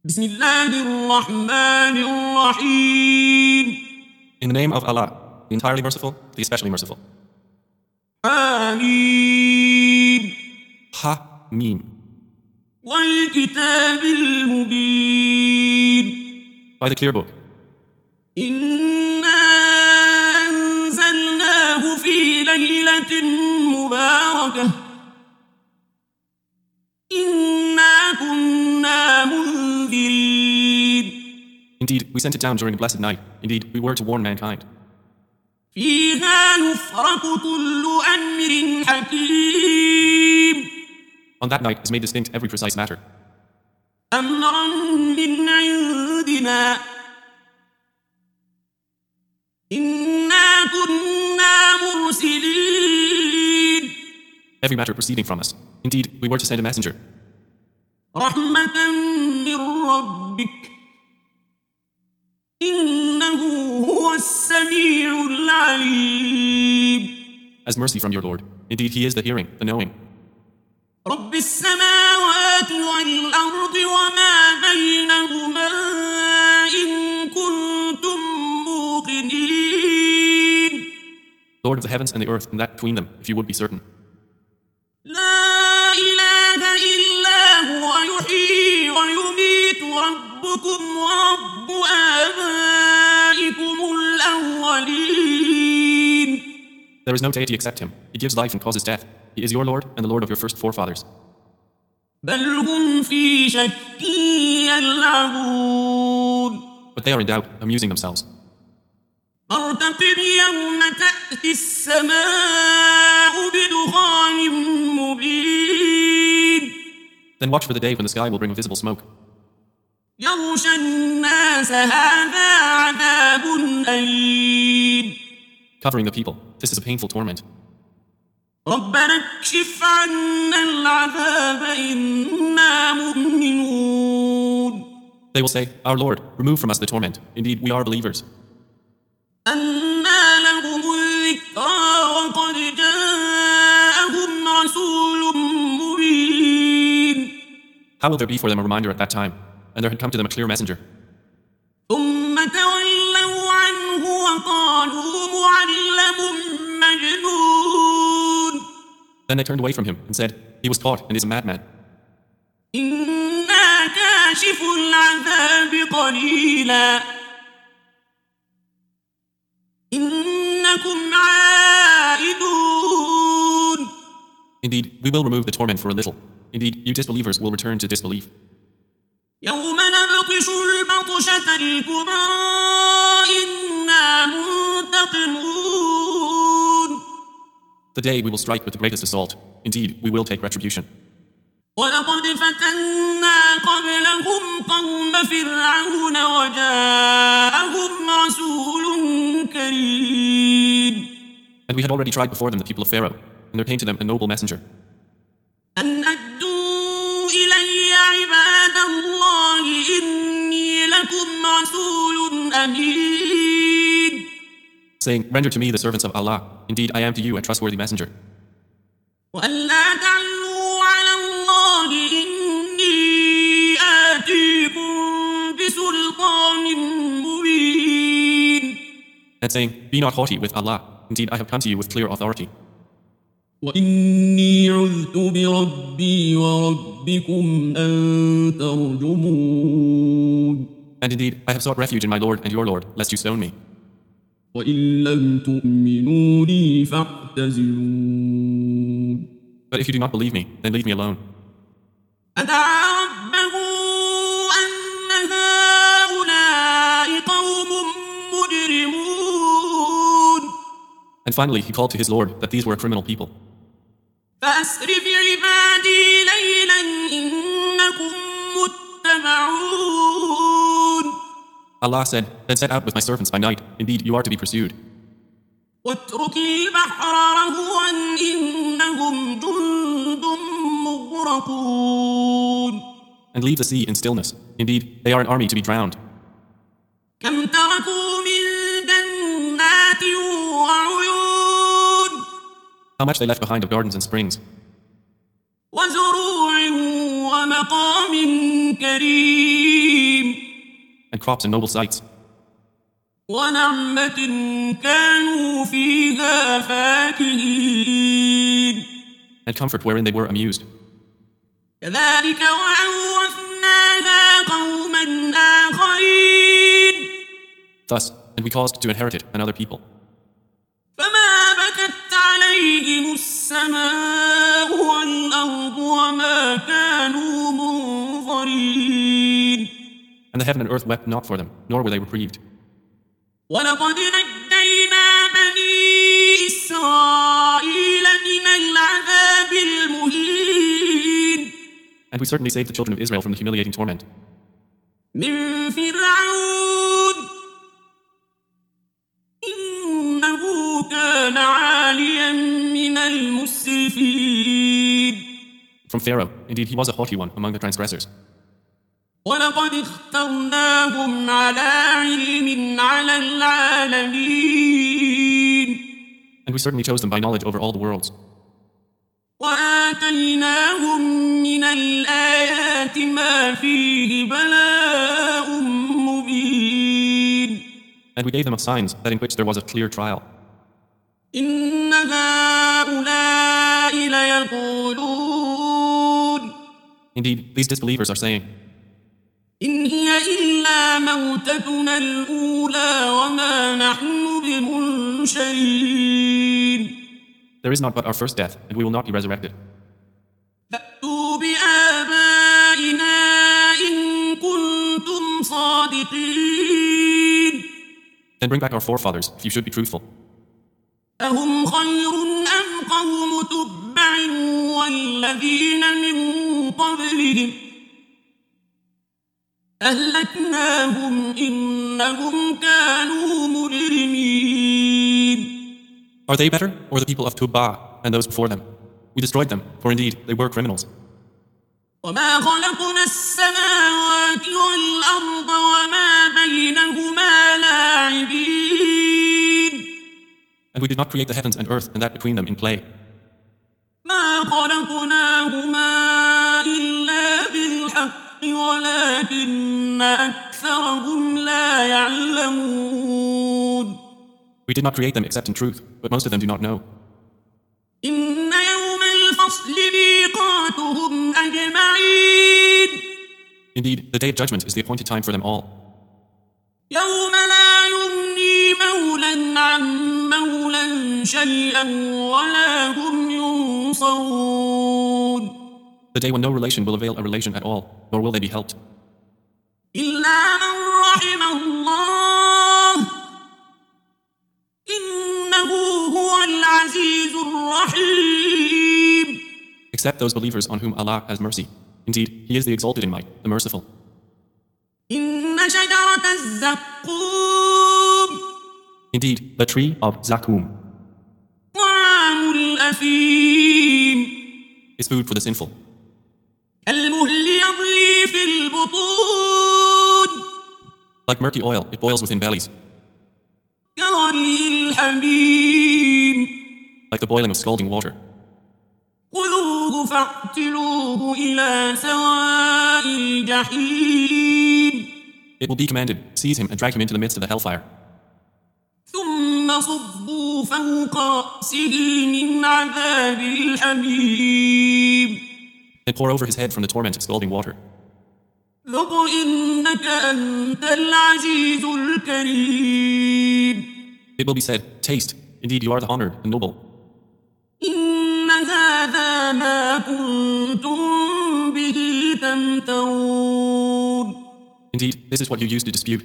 بسم الله الرحمن الرحيم. In the name of Allah, the entirely merciful, the especially merciful. آمين. Ha-Mim. والكتاب المبين. By the clear book. إنا أنزلناه في ليلة مباركة. إنا كنا منذرين. Indeed, we sent it down during a blessed night. Indeed, we were to warn mankind. فيها يفرق كل أمر حكيم. On that night is made distinct every precise matter. أمرا من عندنا. إنا كنا مرسلين. Every matter proceeding from us. Indeed, we were to send a messenger. رحمة من ربك. إنه هو السميع العليم. As mercy from your Lord. Indeed, He is the hearing, the knowing. رب السماوات والأرض وما بينهما إن كنتم موقنين. Lord of the heavens and the earth and that between them, if you would be certain. لا إله إلا هو يحيي ويميت ربكم ورب آبائكم الأولين. There is no deity except Him. He gives life and causes death. He is your Lord and the Lord of your first forefathers. بل هم في شك يلعبون. But they are in doubt, amusing themselves. فارتقب يوم تأتي السماء بدخان مبين. Then watch for the day when the sky will bring visible smoke. يغشى الناس هذا عذاب أليم. Covering the people. This is a painful torment. ربنا اكشف عنا العذاب إنا مؤمنون. They will say, Our Lord, remove from us the torment. Indeed, we are believers. أنى لهم الذكرى وقد جاءهم رسول مبين. How will there be for them a reminder at that time? And there had come to them a clear messenger. ثم تولوا عنه وقالوا معلم مجنون. Then they turned away from him and said, He was caught and is a madman. إنا كاشف العذاب قليلا إنكم عائدون. Indeed, we will remove the torment for a little. Indeed, you disbelievers will return to disbelief. يوم نبطش البطشة الكبرى إنا منتقمون. The day we will strike with the greatest assault. Indeed, we will take retribution. ولقد فتنا قبلهم قوم فرعون وجاءهم رسول كريم. And we had already tried before them the people of Pharaoh, and there came to them a noble messenger. أن أدوا إلي عباد الله إني لكم رسول أمين. Saying, Render to me the servants of Allah. Indeed, I am to you a trustworthy messenger. وألا تعلوا على الله إني آتيكم بسلطان مبين. And saying, Be not haughty with Allah. Indeed, I have come to you with clear authority. وإني عذت بربي وربكم أن ترجمون. And indeed, I have sought refuge in my Lord and your Lord, lest you stone me. وإن لم تؤمنوا لي فاعتزلون. But if you do not believe me, then leave me alone. فدعا ربه أن هؤلاء قوم مجرمون. And finally, he called to his Lord that these were a criminal people. فأسر بعبادي ليلا إنكم متبعون. Allah said, Then set out with my servants by night. Indeed, you are to be pursued. واترك البحر رهوا إنهم جند مغرقون. And leave the sea in stillness. Indeed, they are an army to be drowned. كم تركوا من جنات وعيون. How much they left behind of gardens and springs. وزروع ومقام كريم. crops and noble sights, ونعمة كانوا فيها فاكهين and comfort wherein they were amused. كذلك وأورثناها قوما آخرين Thus, and we caused to inherit it another people. فما بكت عليهم السماء والأرض وما كانوا منظرين And the heaven and earth wept not for them, nor were they reprieved. ولقد نجينا بني إسرائيل من العذاب المهين And we certainly saved the children of Israel from the humiliating torment من فرعون إنه كان عاليا من المسرفين from Pharaoh. Indeed, he was a haughty one among the transgressors. ولقد اخترناهم على علم على العالمين And we certainly chose them by knowledge over all the worlds. وآتيناهم من الآيات ما فيه بلاء مبين And we gave them of signs that in which there was a clear trial. إن هؤلاء ليقولون Indeed, these disbelievers are saying, إن هي إلا موتتنا الأولى وما نحن بمنشرين there is not but our first death, and we will not be resurrected. فأتوا بآبائنا إن كنتم صادقين Then bring back our forefathers, if you should be truthful. أهم خير أم قوم تبع والذين من قبلهم أهلكناهم إنهم كانوا مجرمين Are they better, or the people of Tubba and those before them? We destroyed them, for indeed they were criminals. وما خلقنا السماوات والأرض وما بينهما لاعبين And we did not create the heavens and earth and that between them in play. ما خلقناهما إلا بالحق ولكن أكثرهم لا يعلمون We did not create them except in truth, but most of them do not know. إن يوم الفصل ميقاتهم أجمعين Indeed, the day of judgment is the appointed time for them all. يوم لا يغني مولا عن مولا شيئا ولا هم ينصرون The day when no relation will avail a relation at all, nor will they be helped. إلا من رحم الله إنه هو العزيز الرحيم Except those believers on whom Allah has mercy. Indeed, He is the exalted in might, the merciful. إن شجرة الزقوم Indeed, the tree of Zakum طعام الأثيم is food for the sinful. كالمهل يغلي في البطون Like murky oil, it boils within bellies. كغلي الحميم Like the boiling of scalding water. خذوه فاعتلوه إلى سواء الجحيم It will be commanded, seize him and drag him into the midst of the hellfire. ثم صبوا فوق رأسه من عذاب الحميم Then pour over his head from the torment of scalding water. ذق إنك أنت العزيز الكريم It will be said, taste, indeed you are the honored and noble. إن هذا ما كنتم به تمترون Indeed, this is what you used to dispute.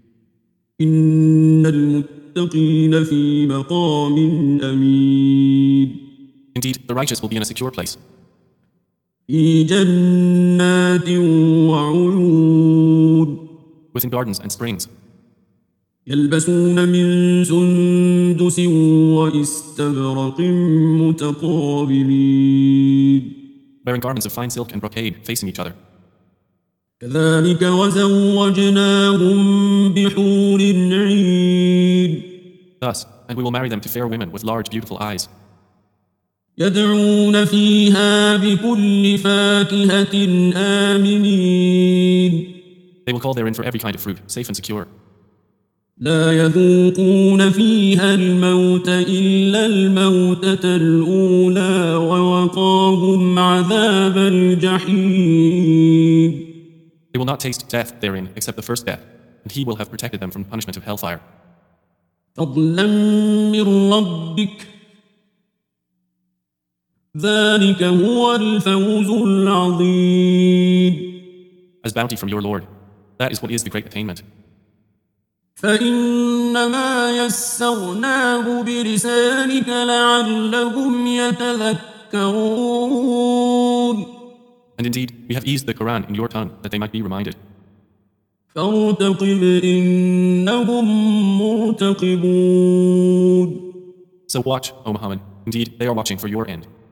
إن المتقين في مقام أمين Indeed, the righteous will be in a secure place. في جنات وعيون Within gardens and springs. يلبسون من سندس واستبرق متقابلين Wearing garments of fine silk and brocade, facing each other. كذلك وزوجناهم بحور عين Thus, and we will marry them to fair women with large, beautiful eyes. يدعون فيها بكل فاكهة آمنين They will call therein for every kind of fruit, safe and secure. لا يذوقون فيها الموت إلا الموتة الأولى ووقاهم عذاب الجحيم. They will not taste death therein except the first death, and he will have protected them from punishment of hellfire. فضلا من ربك ذلك هو الفوز العظيم. As bounty from your Lord, that is what is the great attainment. فإنما يسرناه بلسانك لعلهم يتذكرون. And indeed, we have eased the Quran in your tongue that they might be reminded. فارتقب إنهم مرتقبون. So watch, O Muhammad, indeed they are watching for your end.